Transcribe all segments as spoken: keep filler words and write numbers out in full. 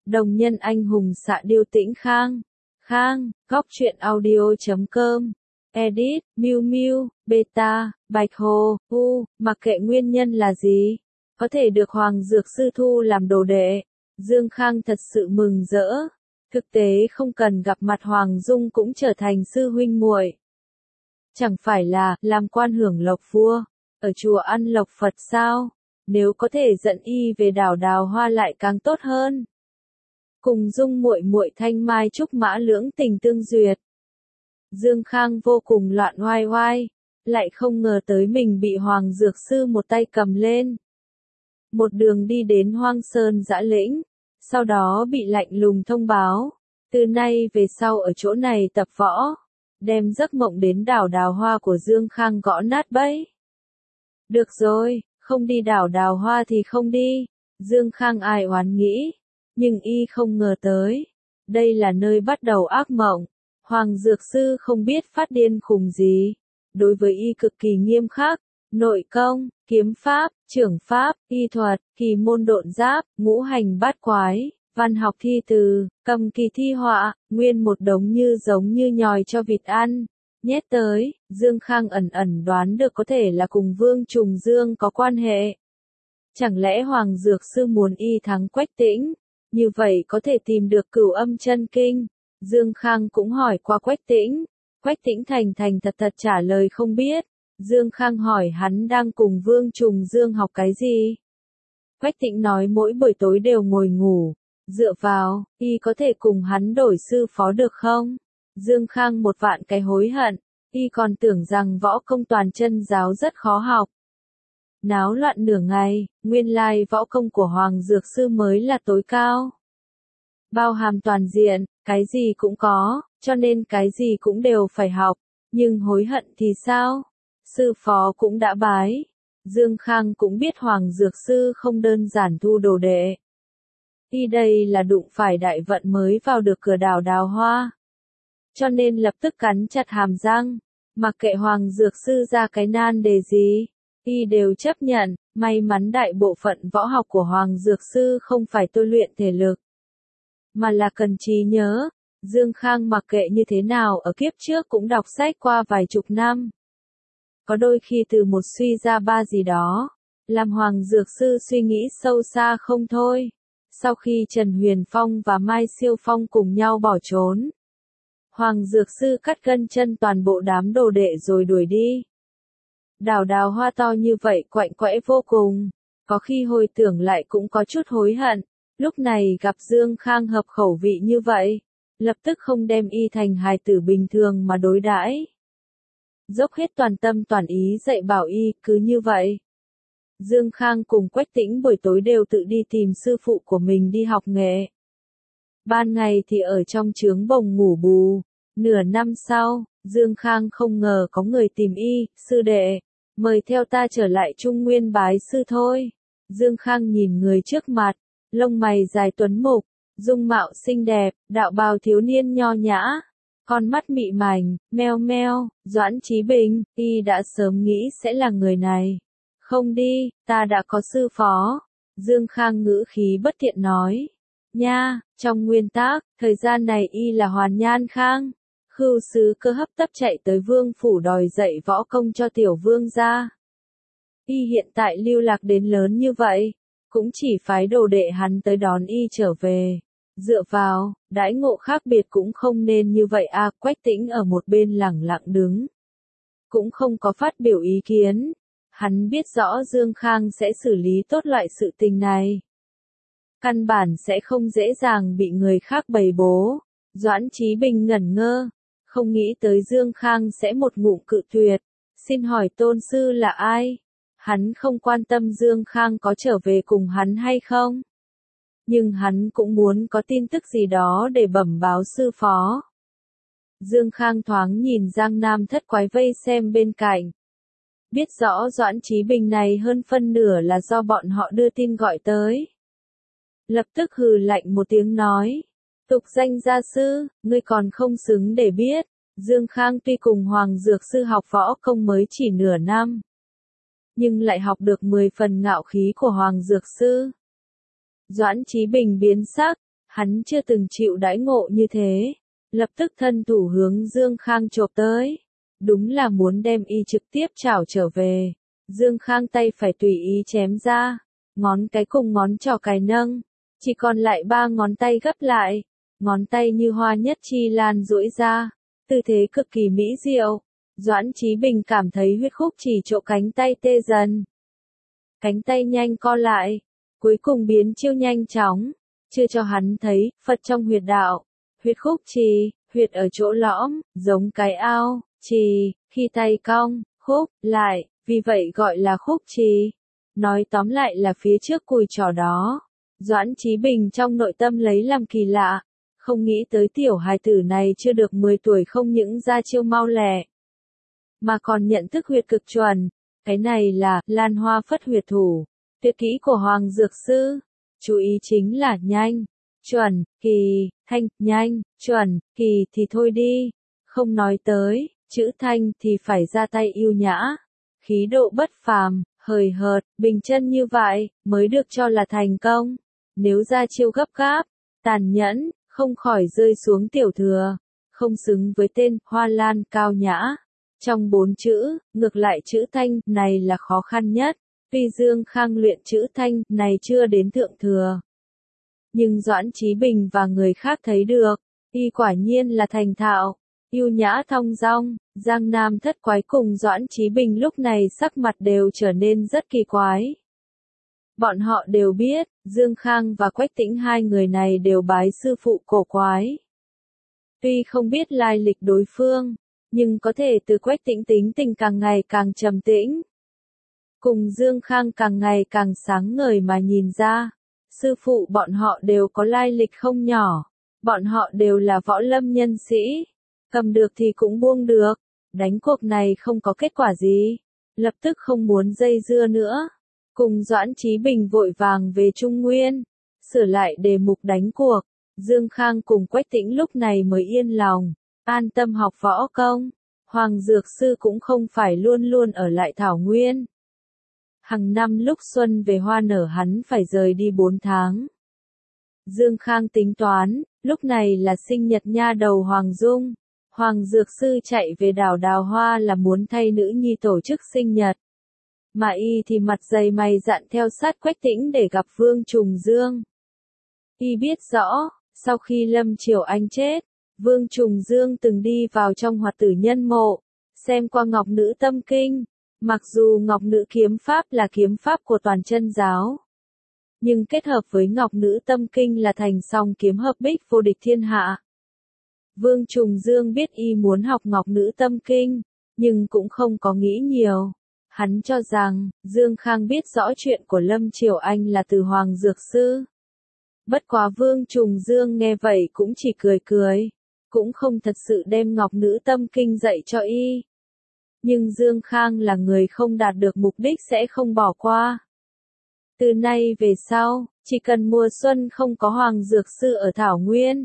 Đồng nhân anh hùng xạ điêu Tĩnh Khang. Khang, góc truyện audio chấm com. Edit, Miu Miu, Beta, Bạch Hồ, U, mặc kệ nguyên nhân là gì, có thể được Hoàng Dược Sư thu làm đồ đệ. Dương Khang thật sự mừng rỡ. Thực tế không cần gặp mặt Hoàng Dung cũng trở thành sư huynh muội. Chẳng phải là làm quan hưởng lộc vua, ở chùa ăn lộc Phật sao? Nếu có thể dẫn y về đảo Đào Hoa lại càng tốt hơn. Cùng Dung muội muội thanh mai trúc mã lưỡng tình tương duyệt. Dương Khang vô cùng loạn oai oai, lại không ngờ tới mình bị Hoàng Dược Sư một tay cầm lên. Một đường đi đến Hoang Sơn Dã Lĩnh, sau đó bị lạnh lùng thông báo, từ nay về sau ở chỗ này tập võ, đem giấc mộng đến đảo Đào Hoa của Dương Khang gõ nát bẫy. Được rồi, không đi đảo Đào Hoa thì không đi, Dương Khang ai oán nghĩ, nhưng y không ngờ tới, đây là nơi bắt đầu ác mộng. Hoàng Dược Sư không biết phát điên khùng gì, đối với y cực kỳ nghiêm khắc, nội công, kiếm pháp, trưởng pháp, y thuật, kỳ môn độn giáp, ngũ hành bát quái, văn học thi từ, cầm kỳ thi họa, nguyên một đống như giống như nhòi cho vịt ăn. Nhét tới, Dương Khang ẩn ẩn đoán được có thể là cùng Vương Trùng Dương có quan hệ. Chẳng lẽ Hoàng Dược Sư muốn y thắng Quách Tĩnh, như vậy có thể tìm được Cửu Âm Chân Kinh. Dương Khang cũng hỏi qua Quách Tĩnh, Quách Tĩnh thành thành thật thật trả lời không biết. Dương Khang hỏi hắn đang cùng Vương Trùng Dương học cái gì. Quách Tĩnh nói mỗi buổi tối đều ngồi ngủ, dựa vào, y có thể cùng hắn đổi sư phó được không? Dương Khang một vạn cái hối hận, y còn tưởng rằng võ công toàn chân giáo rất khó học. Náo loạn nửa ngày, nguyên lai võ công của Hoàng Dược Sư mới là tối cao. Bao hàm toàn diện, cái gì cũng có, cho nên cái gì cũng đều phải học, nhưng hối hận thì sao? Sư phó cũng đã bái. Dương Khang cũng biết Hoàng Dược Sư không đơn giản thu đồ đệ. Y đây là đụng phải đại vận mới vào được cửa đảo Đào Hoa. Cho nên lập tức cắn chặt hàm răng, mặc kệ Hoàng Dược Sư ra cái nan đề gì, y đều chấp nhận. May mắn đại bộ phận võ học của Hoàng Dược Sư không phải tôi luyện thể lực, mà là cần trí nhớ. Dương Khang mặc kệ như thế nào ở kiếp trước cũng đọc sách qua vài chục năm. Có đôi khi từ một suy ra ba gì đó, làm Hoàng Dược Sư suy nghĩ sâu xa không thôi. Sau khi Trần Huyền Phong và Mai Siêu Phong cùng nhau bỏ trốn, Hoàng Dược Sư cắt gân chân toàn bộ đám đồ đệ rồi đuổi đi. Đảo Đào Hoa to như vậy quạnh quẽ vô cùng, có khi hồi tưởng lại cũng có chút hối hận. Lúc này gặp Dương Khang hợp khẩu vị như vậy, lập tức không đem y thành hài tử bình thường mà đối đãi. Dốc hết toàn tâm toàn ý dạy bảo y, cứ như vậy. Dương Khang cùng Quách Tĩnh buổi tối đều tự đi tìm sư phụ của mình đi học nghệ. Ban ngày thì ở trong trướng bồng ngủ bù. Nửa năm sau, Dương Khang không ngờ có người tìm y, sư đệ, mời theo ta trở lại Trung Nguyên bái sư thôi. Dương Khang nhìn người trước mặt, lông mày dài tuấn mục, dung mạo xinh đẹp, đạo bào thiếu niên nho nhã, con mắt mị mảnh, meo meo, Doãn Chí Bình, y đã sớm nghĩ sẽ là người này. Không đi, ta đã có sư phó. Dương Khang ngữ khí bất thiện nói. Nha, trong nguyên tắc, thời gian này y là Hoàn Nhan Khang. Khưu sứ Cơ hấp tấp chạy tới vương phủ đòi dạy võ công cho tiểu vương gia. Y hiện tại lưu lạc đến lớn như vậy, cũng chỉ phái đồ đệ hắn tới đón y trở về. Dựa vào, đãi ngộ khác biệt cũng không nên như vậy à. Quách Tĩnh ở một bên lẳng lặng đứng, cũng không có phát biểu ý kiến. Hắn biết rõ Dương Khang sẽ xử lý tốt loại sự tình này, căn bản sẽ không dễ dàng bị người khác bày bố. Doãn Chí Bình ngẩn ngơ, không nghĩ tới Dương Khang sẽ một ngụm cự tuyệt. Xin hỏi tôn sư là ai? Hắn không quan tâm Dương Khang có trở về cùng hắn hay không, nhưng hắn cũng muốn có tin tức gì đó để bẩm báo sư phó. Dương Khang thoáng nhìn Giang Nam thất quái vây xem bên cạnh, biết rõ Doãn Chí Bình này hơn phân nửa là do bọn họ đưa tin gọi tới. Lập tức hừ lạnh một tiếng nói, tục danh gia sư, ngươi còn không xứng để biết. Dương Khang tuy cùng Hoàng Dược Sư học võ công mới chỉ nửa năm, nhưng lại học được mười phần ngạo khí của Hoàng Dược Sư. Doãn Chí Bình biến sắc, Hắn chưa từng chịu đãi ngộ như thế, lập tức thân thủ hướng Dương Khang chộp tới. Đúng là muốn đem y trực tiếp chảo trở về. Dương Khang tay phải tùy ý chém ra, ngón cái cùng ngón trỏ cái nâng, chỉ còn lại ba ngón tay gấp lại, ngón tay như hoa nhất chi lan duỗi ra, tư thế cực kỳ mỹ diệu. Doãn Chí Bình cảm thấy huyết khúc chỉ chỗ cánh tay tê dần. Cánh tay nhanh co lại, cuối cùng biến chiêu nhanh chóng, chưa cho hắn thấy, Phật trong huyệt đạo, huyết khúc trì, huyệt ở chỗ lõm, giống cái ao, trì, khi tay cong, khúc, lại, vì vậy gọi là khúc trì. Nói tóm lại là phía trước cùi trỏ đó. Doãn Chí Bình trong nội tâm lấy làm kỳ lạ, không nghĩ tới tiểu hài tử này chưa được mười tuổi không những ra chiêu mau lẹ, mà còn nhận thức huyệt cực chuẩn. Cái này là Lan Hoa Phất huyệt thủ, tuyệt kỹ của Hoàng Dược Sư. Chú ý chính là nhanh, chuẩn, kỳ, thanh, nhanh, chuẩn, kỳ thì thôi đi, không nói tới, chữ thanh thì phải ra tay yêu nhã, khí độ bất phàm, hời hợt, bình chân như vậy, mới được cho là thành công. Nếu ra chiêu gấp gáp, tàn nhẫn, không khỏi rơi xuống tiểu thừa, không xứng với tên Hoa Lan cao nhã. Trong bốn chữ, ngược lại chữ thanh này là khó khăn nhất. Tuy Dương Khang luyện chữ thanh này chưa đến thượng thừa, nhưng Doãn Chí Bình và người khác thấy được, y quả nhiên là thành thạo, yêu nhã thong dong. Giang Nam Thất Quái cùng Doãn Chí Bình lúc này sắc mặt đều trở nên rất kỳ quái. Bọn họ đều biết, Dương Khang và Quách Tĩnh hai người này đều bái sư phụ cổ quái. Tuy không biết lai lịch đối phương, nhưng có thể từ Quách Tĩnh tính tình càng ngày càng trầm tĩnh, cùng Dương Khang càng ngày càng sáng ngời mà nhìn ra, sư phụ bọn họ đều có lai lịch không nhỏ, bọn họ đều là võ lâm nhân sĩ, cầm được thì cũng buông được, đánh cuộc này không có kết quả gì, lập tức không muốn dây dưa nữa, cùng Doãn Chí Bình vội vàng về Trung Nguyên, sửa lại đề mục đánh cuộc. Dương Khang cùng Quách Tĩnh lúc này mới yên lòng, an tâm học võ công. Hoàng Dược Sư cũng không phải luôn luôn ở lại Thảo Nguyên. Hằng năm lúc xuân về hoa nở hắn phải rời đi bốn tháng. Dương Khang tính toán, lúc này là sinh nhật nha đầu Hoàng Dung. Hoàng Dược Sư chạy về đảo Đào Hoa là muốn thay nữ nhi tổ chức sinh nhật. Mà y thì mặt dày mày dạn theo sát Quách Tĩnh để gặp Vương Trùng Dương. Y biết rõ, sau khi Lâm Triều Anh chết, Vương Trùng Dương từng đi vào trong Hoạt Tử Nhân mộ, xem qua Ngọc Nữ Tâm Kinh. Mặc dù Ngọc Nữ kiếm pháp là kiếm pháp của toàn chân giáo, nhưng kết hợp với Ngọc Nữ Tâm Kinh là thành song kiếm hợp bích vô địch thiên hạ. Vương Trùng Dương biết y muốn học Ngọc Nữ Tâm Kinh, nhưng cũng không có nghĩ nhiều. Hắn cho rằng, Dương Khang biết rõ chuyện của Lâm Triều Anh là từ Hoàng Dược Sư. Bất quá Vương Trùng Dương nghe vậy cũng chỉ cười cười, cũng không thật sự đem Ngọc Nữ Tâm Kinh dạy cho y. Nhưng Dương Khang là người không đạt được mục đích sẽ không bỏ qua. Từ nay về sau, chỉ cần mùa xuân không có Hoàng Dược Sư ở Thảo Nguyên,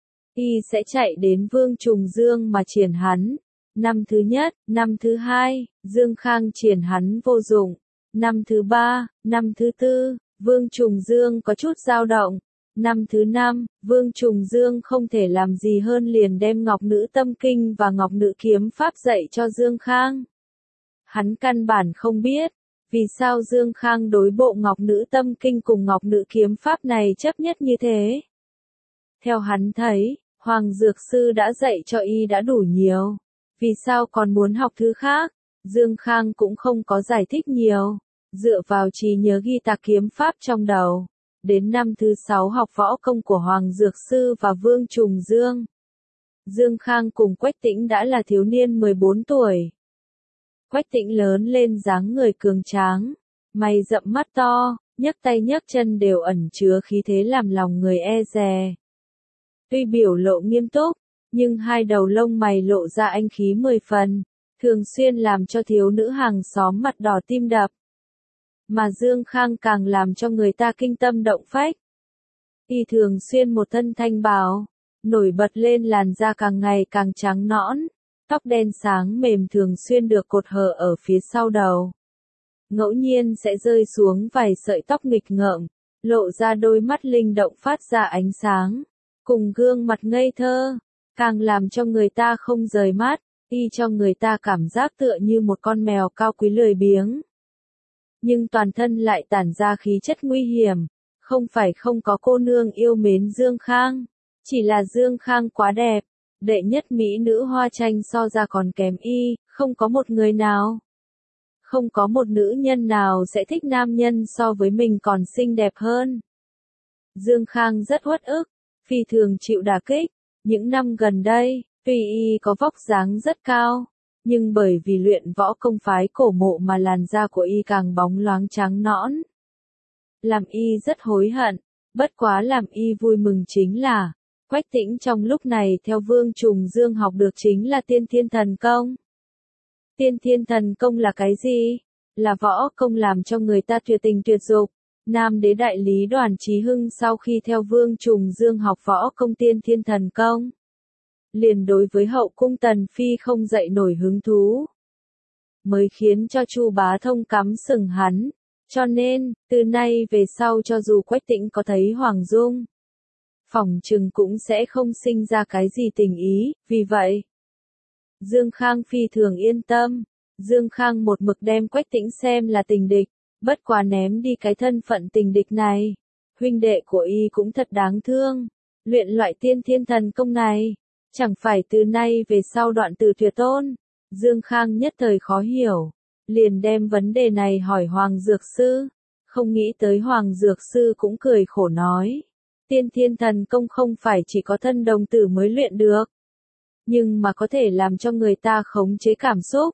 y sẽ chạy đến Vương Trùng Dương mà triển hắn. Năm thứ nhất, năm thứ hai, Dương Khang triển hắn vô dụng. Năm thứ ba, năm thứ tư, Vương Trùng Dương có chút dao động. Năm thứ năm, Vương Trùng Dương không thể làm gì hơn liền đem Ngọc Nữ Tâm Kinh và Ngọc Nữ Kiếm Pháp dạy cho Dương Khang. Hắn căn bản không biết, vì sao Dương Khang đối bộ Ngọc Nữ Tâm Kinh cùng Ngọc Nữ Kiếm Pháp này chấp nhất như thế. Theo hắn thấy, Hoàng Dược Sư đã dạy cho y đã đủ nhiều, vì sao còn muốn học thứ khác? Dương Khang cũng không có giải thích nhiều, dựa vào trí nhớ ghi tạc kiếm pháp trong đầu. Đến năm thứ sáu học võ công của Hoàng Dược Sư và Vương Trùng Dương, Dương Khang cùng Quách Tĩnh đã là thiếu niên mười bốn tuổi. Quách Tĩnh lớn lên dáng người cường tráng, mày rậm mắt to, nhấc tay nhấc chân đều ẩn chứa khí thế làm lòng người e dè. Tuy biểu lộ nghiêm túc, nhưng hai đầu lông mày lộ ra anh khí mười phần, thường xuyên làm cho thiếu nữ hàng xóm mặt đỏ tim đập. Mà Dương Khang càng làm cho người ta kinh tâm động phách. Y thường xuyên một thân thanh bào, nổi bật lên làn da càng ngày càng trắng nõn, tóc đen sáng mềm thường xuyên được cột hở ở phía sau đầu. Ngẫu nhiên sẽ rơi xuống vài sợi tóc nghịch ngợm, lộ ra đôi mắt linh động phát ra ánh sáng, cùng gương mặt ngây thơ, càng làm cho người ta không rời mắt, y cho người ta cảm giác tựa như một con mèo cao quý lười biếng. Nhưng toàn thân lại tản ra khí chất nguy hiểm, không phải không có cô nương yêu mến Dương Khang, chỉ là Dương Khang quá đẹp, đệ nhất mỹ nữ hoa tranh so ra còn kém y, không có một người nào. Không có một nữ nhân nào sẽ thích nam nhân so với mình còn xinh đẹp hơn. Dương Khang rất uất ức, phi thường chịu đả kích. Những năm gần đây, tuy y có vóc dáng rất cao, nhưng bởi vì luyện võ công phái cổ mộ mà làn da của y càng bóng loáng trắng nõn. Làm y rất hối hận, bất quá làm y vui mừng chính là, Quách Tĩnh trong lúc này theo Vương Trùng Dương học được chính là Tiên Thiên Thần Công. Tiên Thiên Thần Công là cái gì? Là võ công làm cho người ta tuyệt tình tuyệt dục. Nam đế đại lý Đoàn Chí Hưng sau khi theo Vương Trùng Dương học võ công Tiên Thiên Thần Công, liền đối với hậu cung Tần Phi không dậy nổi hứng thú, mới khiến cho Chu Bá Thông cắm sừng hắn. Cho nên, từ nay về sau cho dù Quách Tĩnh có thấy Hoàng Dung, phỏng chừng cũng sẽ không sinh ra cái gì tình ý, vì vậy, Dương Khang phi thường yên tâm. Dương Khang một mực đem Quách Tĩnh xem là tình địch, bất quá ném đi cái thân phận tình địch này. Huynh đệ của y cũng thật đáng thương. Luyện loại Tiên Thiên Thần Công này, chẳng phải từ nay về sau đoạn từ tuyệt tôn. Dương Khang nhất thời khó hiểu, liền đem vấn đề này hỏi Hoàng Dược Sư. Không nghĩ tới Hoàng Dược Sư cũng cười khổ nói, Tiên Thiên Thần Công không phải chỉ có thân đồng tử mới luyện được, nhưng mà có thể làm cho người ta khống chế cảm xúc,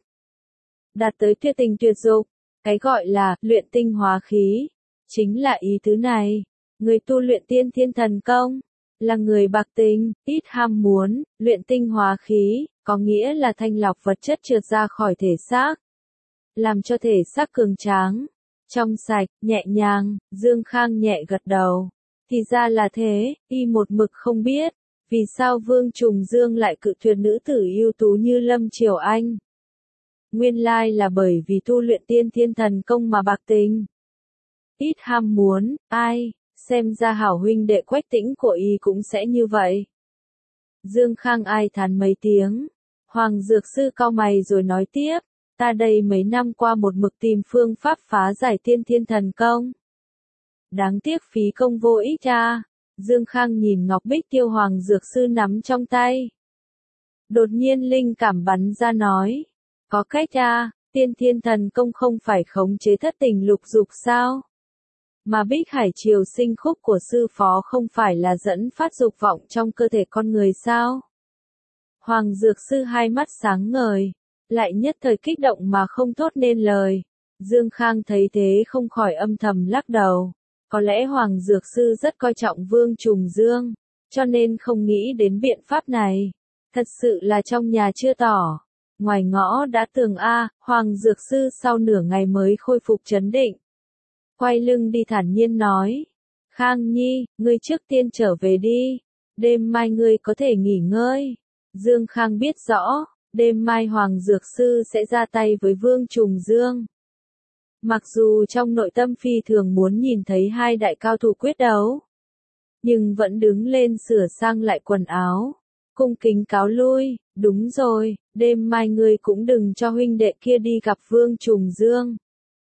đạt tới tuyệt tình tuyệt dục. Cái gọi là luyện tinh hóa khí, chính là ý tứ này. Người tu luyện Tiên Thiên Thần Công, là người bạc tình, ít ham muốn, luyện tinh hóa khí, có nghĩa là thanh lọc vật chất trượt ra khỏi thể xác, làm cho thể xác cường tráng, trong sạch, nhẹ nhàng. Dương Khang nhẹ gật đầu. Thì ra là thế, y một mực không biết, vì sao Vương Trùng Dương lại cự tuyệt nữ tử ưu tú như Lâm Triều Anh. Nguyên lai là bởi vì tu luyện Tiên Thiên Thần Công mà bạc tình, ít ham muốn. Ai, xem ra hảo huynh đệ Quách Tĩnh của y cũng sẽ như vậy. Dương Khang ai thán mấy tiếng. Hoàng Dược Sư cau mày rồi nói tiếp, ta đây mấy năm qua một mực tìm phương pháp phá giải Tiên Thiên Thần Công, đáng tiếc phí công vô ích ra. Dương Khang nhìn ngọc bích tiêu Hoàng Dược Sư nắm trong tay, đột nhiên linh cảm bắn ra nói, có cách ra. Tiên Thiên Thần Công không phải khống chế thất tình lục dục sao? Mà Bích Hải Triều Sinh Khúc của sư phó không phải là dẫn phát dục vọng trong cơ thể con người sao? Hoàng Dược Sư hai mắt sáng ngời, lại nhất thời kích động mà không thốt nên lời. Dương Khang thấy thế không khỏi âm thầm lắc đầu. Có lẽ Hoàng Dược Sư rất coi trọng Vương Trùng Dương, cho nên không nghĩ đến biện pháp này. Thật sự là trong nhà chưa tỏ, ngoài ngõ đã tường a. Hoàng Dược Sư sau nửa ngày mới khôi phục trấn định, quay lưng đi thản nhiên nói, Khang Nhi, ngươi trước tiên trở về đi, đêm mai ngươi có thể nghỉ ngơi. Dương Khang biết rõ, đêm mai Hoàng Dược Sư sẽ ra tay với Vương Trùng Dương. Mặc dù trong nội tâm phi thường muốn nhìn thấy hai đại cao thủ quyết đấu, nhưng vẫn đứng lên sửa sang lại quần áo, cung kính cáo lui. Đúng rồi, đêm mai ngươi cũng đừng cho huynh đệ kia đi gặp Vương Trùng Dương,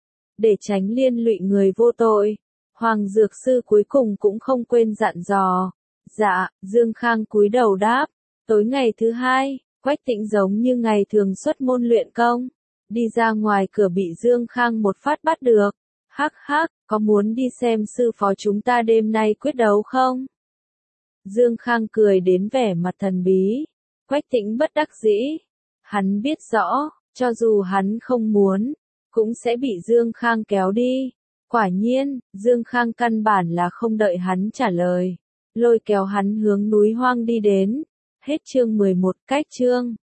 để tránh liên lụy người vô tội. Hoàng Dược Sư cuối cùng cũng không quên dặn dò. Dạ. Dương Khang cúi đầu đáp. Tối ngày thứ hai, Quách Tĩnh giống như ngày thường xuất môn luyện công, đi ra ngoài cửa bị Dương Khang một phát bắt được. Hắc hắc, có muốn đi xem sư phó chúng ta đêm nay quyết đấu không? Dương Khang cười đến vẻ mặt thần bí. Quách Tĩnh bất đắc dĩ. Hắn biết rõ, cho dù hắn không muốn, cũng sẽ bị Dương Khang kéo đi. Quả nhiên, Dương Khang căn bản là không đợi hắn trả lời, lôi kéo hắn hướng núi hoang đi đến. Hết chương mười một, cách chương.